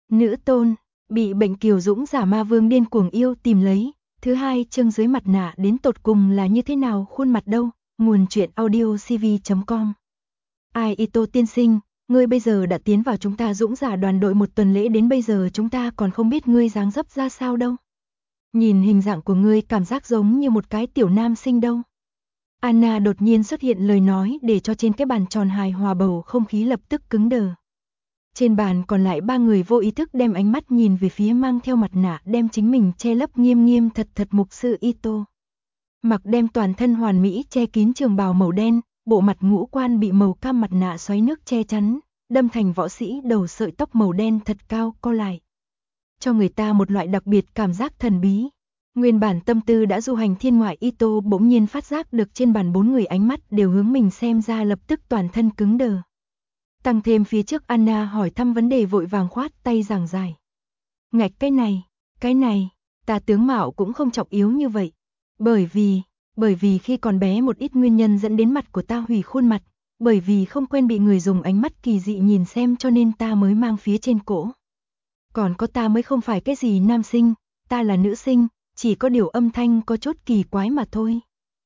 Nữ tôn, bị bệnh kiều dũng giả ma vương điên cuồng yêu tìm lấy. Thứ hai chương dưới mặt nạ đến tột cùng là như thế nào, khuôn mặt đâu? Nguồn truyện audio cv.com. Ai Ito tiên sinh, ngươi bây giờ đã tiến vào chúng ta dũng giả đoàn đội một tuần lễ, đến bây giờ chúng ta còn không biết ngươi dáng dấp ra sao đâu. Nhìn hình dạng của ngươi cảm giác giống như một cái tiểu nam sinh đâu. Anna đột nhiên xuất hiện lời nói để cho trên cái bàn tròn hài hòa bầu không khí lập tức cứng đờ. Trên bàn còn lại ba người vô ý thức đem ánh mắt nhìn về phía mang theo mặt nạ đem chính mình che lấp nghiêm nghiêm thật thật mục sư Ito. Mặc đem toàn thân hoàn mỹ che kín trường bào màu đen, bộ mặt ngũ quan bị màu cam mặt nạ xoáy nước che chắn, đâm thành võ sĩ đầu sợi tóc màu đen thật cao co lại. Cho người ta một loại đặc biệt cảm giác thần bí. Nguyên bản tâm tư đã du hành thiên ngoại Ito bỗng nhiên phát giác được trên bàn bốn người ánh mắt đều hướng mình xem ra, lập tức toàn thân cứng đờ. Tăng thêm phía trước Anna hỏi thăm vấn đề vội vàng khoát tay giảng giải. Ngạch cái này, ta tướng mạo cũng không trọng yếu như vậy. Bởi vì khi còn bé một ít nguyên nhân dẫn đến mặt của ta hủy khuôn mặt, bởi vì không quen bị người dùng ánh mắt kỳ dị nhìn xem cho nên ta mới mang phía trên cổ. Còn có ta mới không phải cái gì nam sinh, ta là nữ sinh, chỉ có điều âm thanh có chút kỳ quái mà thôi.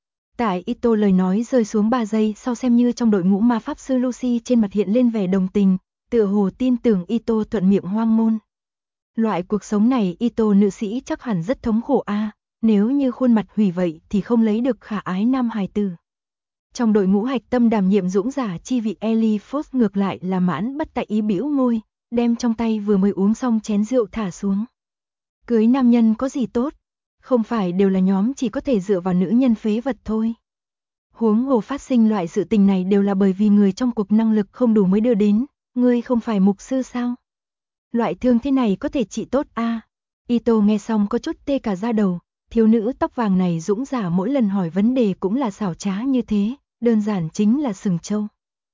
Tại Ito lời nói rơi xuống 3 giây sau, xem như trong đội ngũ ma pháp sư Lucy trên mặt hiện lên vẻ đồng tình, tựa hồ tin tưởng Ito thuận miệng hoang ngôn. Loại cuộc sống này Ito nữ sĩ chắc hẳn rất thống khổ a, nếu như khuôn mặt hủy vậy thì không lấy được khả ái nam hài tử. Trong đội ngũ hạch tâm đảm nhiệm dũng giả chi vị Ellie Foss ngược lại là mãn bất tại ý bĩu môi, đem trong tay vừa mới uống xong chén rượu thả xuống. Cưới nam nhân có gì tốt? Không phải đều là nhóm chỉ có thể dựa vào nữ nhân phế vật thôi. Huống hồ phát sinh loại sự tình này đều là bởi vì người trong cuộc năng lực không đủ mới đưa đến, ngươi không phải mục sư sao? Loại thương thế này có thể trị tốt a. Ito nghe xong có chút tê cả da đầu, thiếu nữ tóc vàng này dũng giả mỗi lần hỏi vấn đề cũng là xảo trá như thế, đơn giản chính là sừng trâu.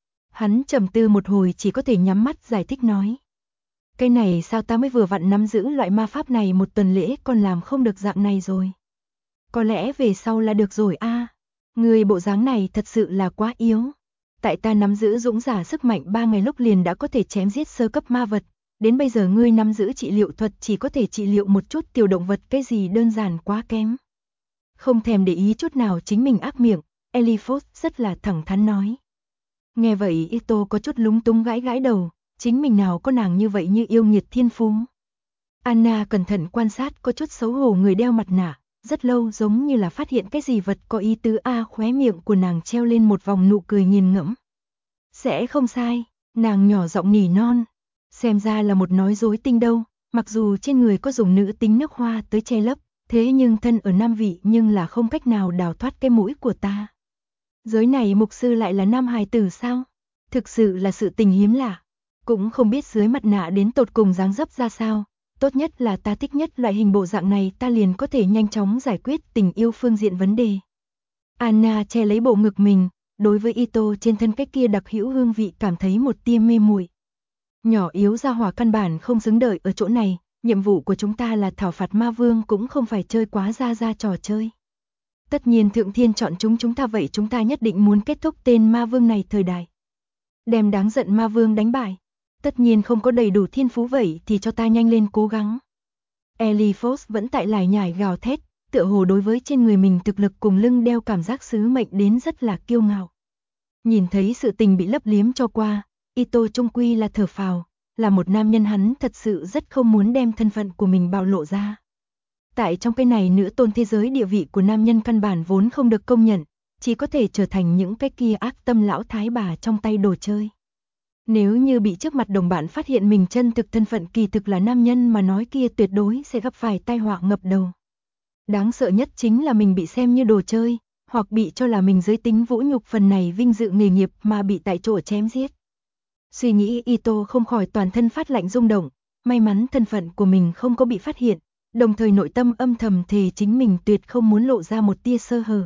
Hắn trầm tư một hồi chỉ có thể nhắm mắt giải thích nói. Cái này sao ta mới vừa vặn nắm giữ loại ma pháp này một tuần lễ còn làm không được dạng này rồi. Có lẽ về sau là được rồi a. Người bộ dáng này thật sự là quá yếu. Tại ta nắm giữ dũng giả sức mạnh 3 ngày lúc liền đã có thể chém giết sơ cấp ma vật. Đến bây giờ ngươi nắm giữ trị liệu thuật chỉ có thể trị liệu một chút tiểu động vật, cái gì đơn giản quá kém. Không thèm để ý chút nào chính mình ác miệng, Ellie Foss rất là thẳng thắn nói. Nghe vậy Ito có chút lúng túng gãi gãi đầu, chính mình nào có nàng như vậy như yêu nghiệt thiên phú. Anna cẩn thận quan sát có chút xấu hổ người đeo mặt nạ, rất lâu giống như là phát hiện cái gì vật có ý tứ a, khóe miệng của nàng treo lên một vòng nụ cười nghiền ngẫm. Sẽ không sai, nàng nhỏ giọng nỉ non. Xem ra là một nói dối tinh đâu, mặc dù trên người có dùng nữ tính nước hoa tới che lấp, thế nhưng thân ở nam vị nhưng là không cách nào đào thoát cái mũi của ta. Giới này mục sư lại là nam hài tử sao? Thực sự là sự tình hiếm lạ. Cũng không biết dưới mặt nạ đến tột cùng dáng dấp ra sao, tốt nhất là ta thích nhất loại hình bộ dạng này, ta liền có thể nhanh chóng giải quyết tình yêu phương diện vấn đề. Anna che lấy bộ ngực mình, đối với Ito trên thân cái kia đặc hữu hương vị cảm thấy một tia mê muội. Nhỏ yếu gia hỏa căn bản không xứng đợi ở chỗ này, nhiệm vụ của chúng ta là thảo phạt ma vương, cũng không phải chơi quá ra trò chơi. Tất nhiên thượng thiên chọn chúng ta, vậy chúng ta nhất định muốn kết thúc tên ma vương này thời đại. Đem đáng giận ma vương đánh bại. Tất nhiên không có đầy đủ thiên phú vậy thì cho ta nhanh lên cố gắng. Ellie Foss vẫn tại lải nhải gào thét, tựa hồ đối với trên người mình thực lực cùng lưng đeo cảm giác sứ mệnh đến rất là kiêu ngạo. Nhìn thấy sự tình bị lấp liếm cho qua, Ito trung quy là thở phào, là một nam nhân hắn thật sự rất không muốn đem thân phận của mình bạo lộ ra. Tại trong cái này nữ tôn thế giới, địa vị của nam nhân căn bản vốn không được công nhận, chỉ có thể trở thành những cái kia ác tâm lão thái bà trong tay đồ chơi. Nếu như bị trước mặt đồng bạn phát hiện mình chân thực thân phận kỳ thực là nam nhân mà nói, kia tuyệt đối sẽ gặp phải tai họa ngập đầu. Đáng sợ nhất chính là mình bị xem như đồ chơi, hoặc bị cho là mình giới tính vũ nhục phần này vinh dự nghề nghiệp mà bị tại chỗ chém giết. Suy nghĩ Ito không khỏi toàn thân phát lạnh rung động, may mắn thân phận của mình không có bị phát hiện, đồng thời nội tâm âm thầm thề chính mình tuyệt không muốn lộ ra một tia sơ hở.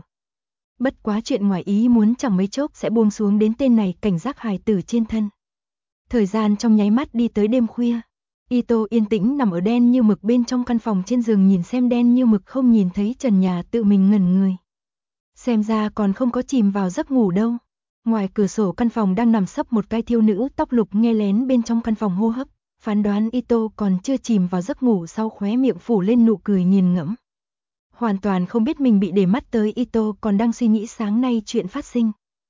Bất quá chuyện ngoài ý muốn chẳng mấy chốc sẽ buông xuống đến tên này cảnh giác hài tử trên thân. Thời gian trong nháy mắt đi tới đêm khuya. Ito yên tĩnh nằm ở đen như mực bên trong căn phòng trên giường, nhìn xem đen như mực không nhìn thấy trần nhà, tự mình ngẩn người. Xem ra còn không có chìm vào giấc ngủ đâu. Ngoài cửa sổ căn phòng đang nằm sấp một cái thiếu nữ tóc lục nghe lén bên trong căn phòng hô hấp, phán đoán Ito còn chưa chìm vào giấc ngủ sau khóe miệng phủ lên nụ cười nghiền ngẫm. Hoàn toàn không biết mình bị để mắt tới Ito còn đang suy nghĩ sáng nay chuyện phát sinh.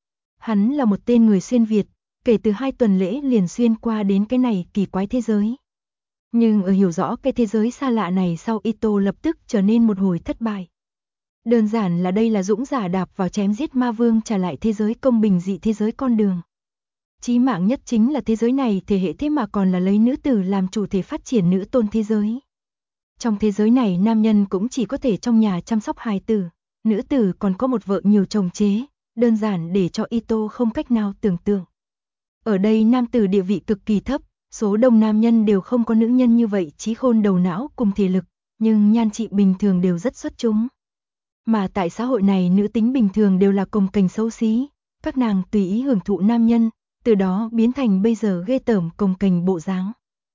Hắn là một tên người xuyên Việt, kể từ 2 tuần lễ liền xuyên qua đến cái này kỳ quái thế giới. Nhưng ở hiểu rõ cái thế giới xa lạ này sau Ito lập tức trở nên một hồi thất bại. Đơn giản là đây là dũng giả đạp vào chém giết ma vương trả lại thế giới công bình dị thế giới con đường. Chí mạng nhất chính là thế giới này thể hệ thế mà còn là lấy nữ tử làm chủ thể phát triển nữ tôn thế giới. Trong thế giới này nam nhân cũng chỉ có thể trong nhà chăm sóc hài tử, nữ tử còn có một vợ nhiều chồng chế, đơn giản để cho Ito không cách nào tưởng tượng. Ở đây nam tử địa vị cực kỳ thấp, số đông nam nhân đều không có nữ nhân như vậy trí khôn đầu não cùng thể lực, nhưng nhan trị bình thường đều rất xuất chúng. Mà tại xã hội này nữ tính bình thường đều là cồng kềnh xấu xí, các nàng tùy ý hưởng thụ nam nhân, từ đó biến thành bây giờ ghê tởm cồng kềnh bộ dáng.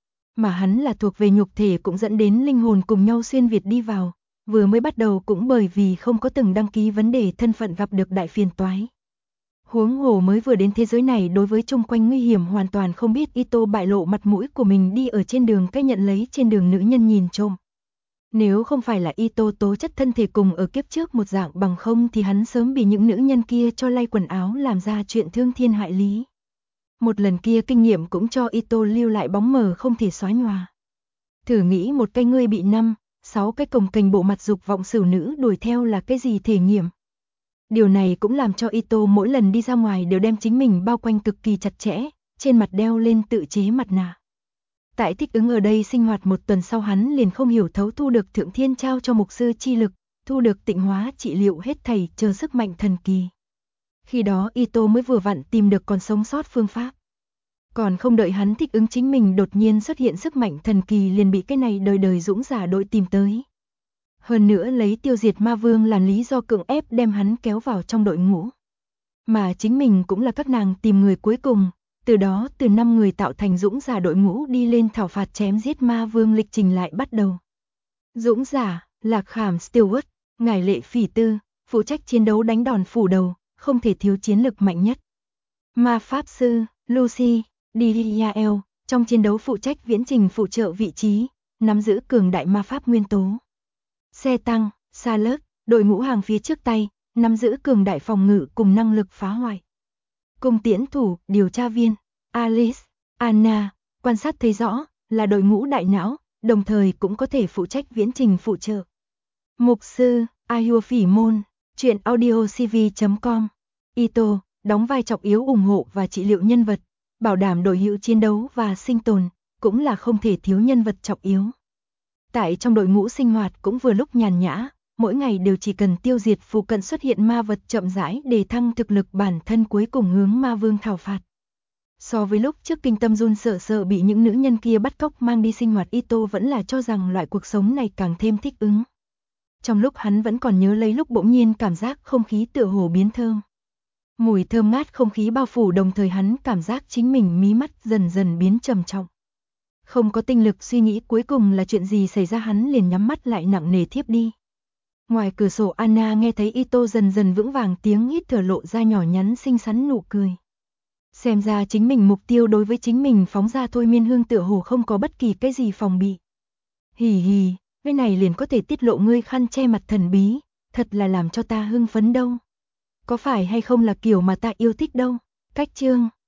Mà hắn là thuộc về nhục thể cũng dẫn đến linh hồn cùng nhau xuyên Việt đi vào, vừa mới bắt đầu cũng bởi vì không có từng đăng ký vấn đề thân phận gặp được đại phiền toái. Huống hồ mới vừa đến thế giới này đối với chung quanh nguy hiểm hoàn toàn không biết Ito bại lộ mặt mũi của mình đi ở trên đường cái nhận lấy trên đường nữ nhân nhìn trộm. Nếu không phải là Ito tố chất thân thể cùng ở kiếp trước một dạng bằng không thì hắn sớm bị những nữ nhân kia cho lay quần áo làm ra chuyện thương thiên hại lý. Một lần kia kinh nghiệm cũng cho Ito lưu lại bóng mờ không thể xóa nhòa. Thử nghĩ một cái ngươi bị 5-6 cái cồng kềnh bộ mặt dục vọng xử nữ đuổi theo là cái gì thể nghiệm. Điều này cũng làm cho Ito mỗi lần đi ra ngoài đều đem chính mình bao quanh cực kỳ chặt chẽ, trên mặt đeo lên tự chế mặt nạ. Tại thích ứng ở đây sinh hoạt một tuần sau hắn liền không hiểu thấu thu được Thượng Thiên trao cho mục sư chi lực, thu được tịnh hóa trị liệu hết thảy chờ sức mạnh thần kỳ. Khi đó Ito mới vừa vặn tìm được còn sống sót phương pháp. Còn không đợi hắn thích ứng chính mình đột nhiên xuất hiện sức mạnh thần kỳ liền bị cái này đời đời dũng giả đội tìm tới. Hơn nữa lấy tiêu diệt ma vương làm lý do cưỡng ép đem hắn kéo vào trong đội ngũ. Mà chính mình cũng là các nàng tìm người cuối cùng, từ đó từ 5 người tạo thành dũng giả đội ngũ đi lên thảo phạt chém giết ma vương lịch trình lại bắt đầu. Dũng giả, Lạc Khảm Stewart, Ngải Lệ Phỉ Tư, phụ trách chiến đấu đánh đòn phủ đầu, không thể thiếu chiến lực mạnh nhất. Ma Pháp Sư, Lucy, Diriael, trong chiến đấu phụ trách viễn trình phụ trợ vị trí, nắm giữ cường đại ma pháp nguyên tố. Xe tăng, Charlotte, đội ngũ hàng phía trước tay, nắm giữ cường đại phòng ngự cùng năng lực phá hoại. Cung tiễn thủ, điều tra viên, Alice, Anna, quan sát thấy rõ, là đội ngũ đại não, đồng thời cũng có thể phụ trách viễn trình phụ trợ. Mục sư, Ayua Phỉ Môn, truyện audio cv.com. Ito, đóng vai trọng yếu ủng hộ và trị liệu nhân vật, bảo đảm đội hữu chiến đấu và sinh tồn, cũng là không thể thiếu nhân vật trọng yếu. Tại trong đội ngũ sinh hoạt cũng vừa lúc nhàn nhã, mỗi ngày đều chỉ cần tiêu diệt phụ cận xuất hiện ma vật chậm rãi để thăng thực lực bản thân cuối cùng hướng ma vương thảo phạt. So với lúc trước kinh tâm run sợ bị những nữ nhân kia bắt cóc mang đi sinh hoạt Ito vẫn là cho rằng loại cuộc sống này càng thêm thích ứng. Trong lúc hắn vẫn còn nhớ lấy lúc bỗng nhiên cảm giác không khí tựa hồ biến thơm. Mùi thơm ngát không khí bao phủ đồng thời hắn cảm giác chính mình mí mắt dần dần biến trầm trọng. Không có tinh lực suy nghĩ cuối cùng là chuyện gì xảy ra hắn liền nhắm mắt lại nặng nề thiếp đi. Ngoài cửa sổ Anna nghe thấy Ito dần dần vững vàng tiếng hít thở lộ ra nhỏ nhắn xinh xắn nụ cười. Xem ra chính mình mục tiêu đối với chính mình phóng ra thôi miên hương tựa hồ không có bất kỳ cái gì phòng bị. Hì hì, cái này liền có thể tiết lộ ngươi khăn che mặt thần bí, thật là làm cho ta hưng phấn đâu. Có phải hay không là kiểu mà ta yêu thích đâu. Cách chương